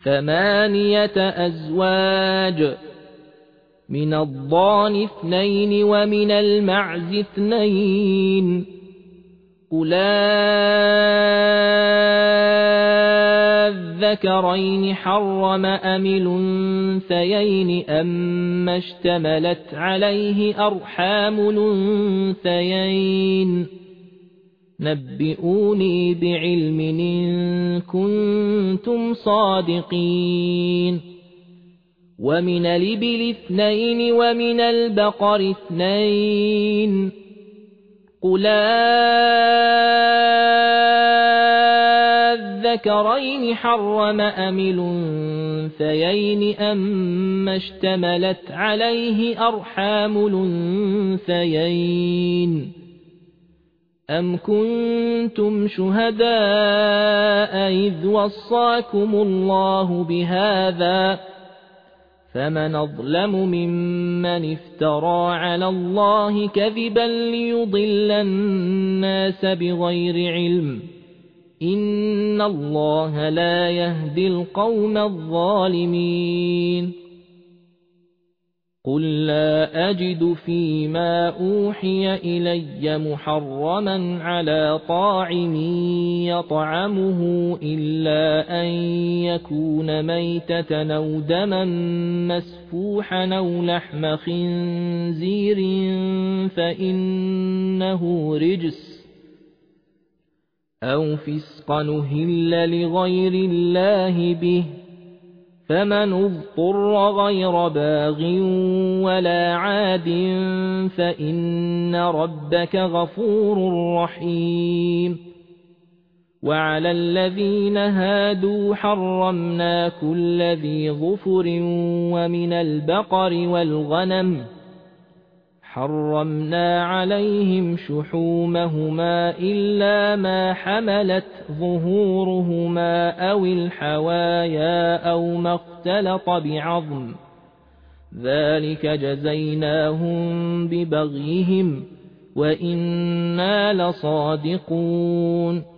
ثمانية أزواج من الضأن 2 ومن المعز 2 قل الذكرين حرم أم الأنثيين أما اشتملت عليه أرحام الأنثيين نبئوني بعلم إن كنتم صادقين ومن الإبل 2 ومن البقر 2 قل الذكرين حرم أم الأنثيين أما اشتملت عليه أرحام الأنثيين أم كنتم شهداء إذ وصاكم الله بهذا فمن أظلم ممن افترى على الله كذبا ليضل الناس بغير علم إن الله لا يهدي القوم الظالمين قل لا أجد فيما أوحي إلي محرما على طاعم يطعمه إلا أن يكون ميتة أو دما مسفوحا أو لحم خنزير فإنه رجس أو فسقا أهل لغير الله به فمن اضطر غير باغ ولا عاد فإن ربك غفور رحيم وعلى الذين هادوا حرمنا كل ذي ظفر ومن البقر والغنم حرمنا عليهم شحومهما إلا ما حملت ظهورهما أو الحوايا أو ما اختلط بعظم ذلك جزيناهم ببغيهم وإنا لصادقون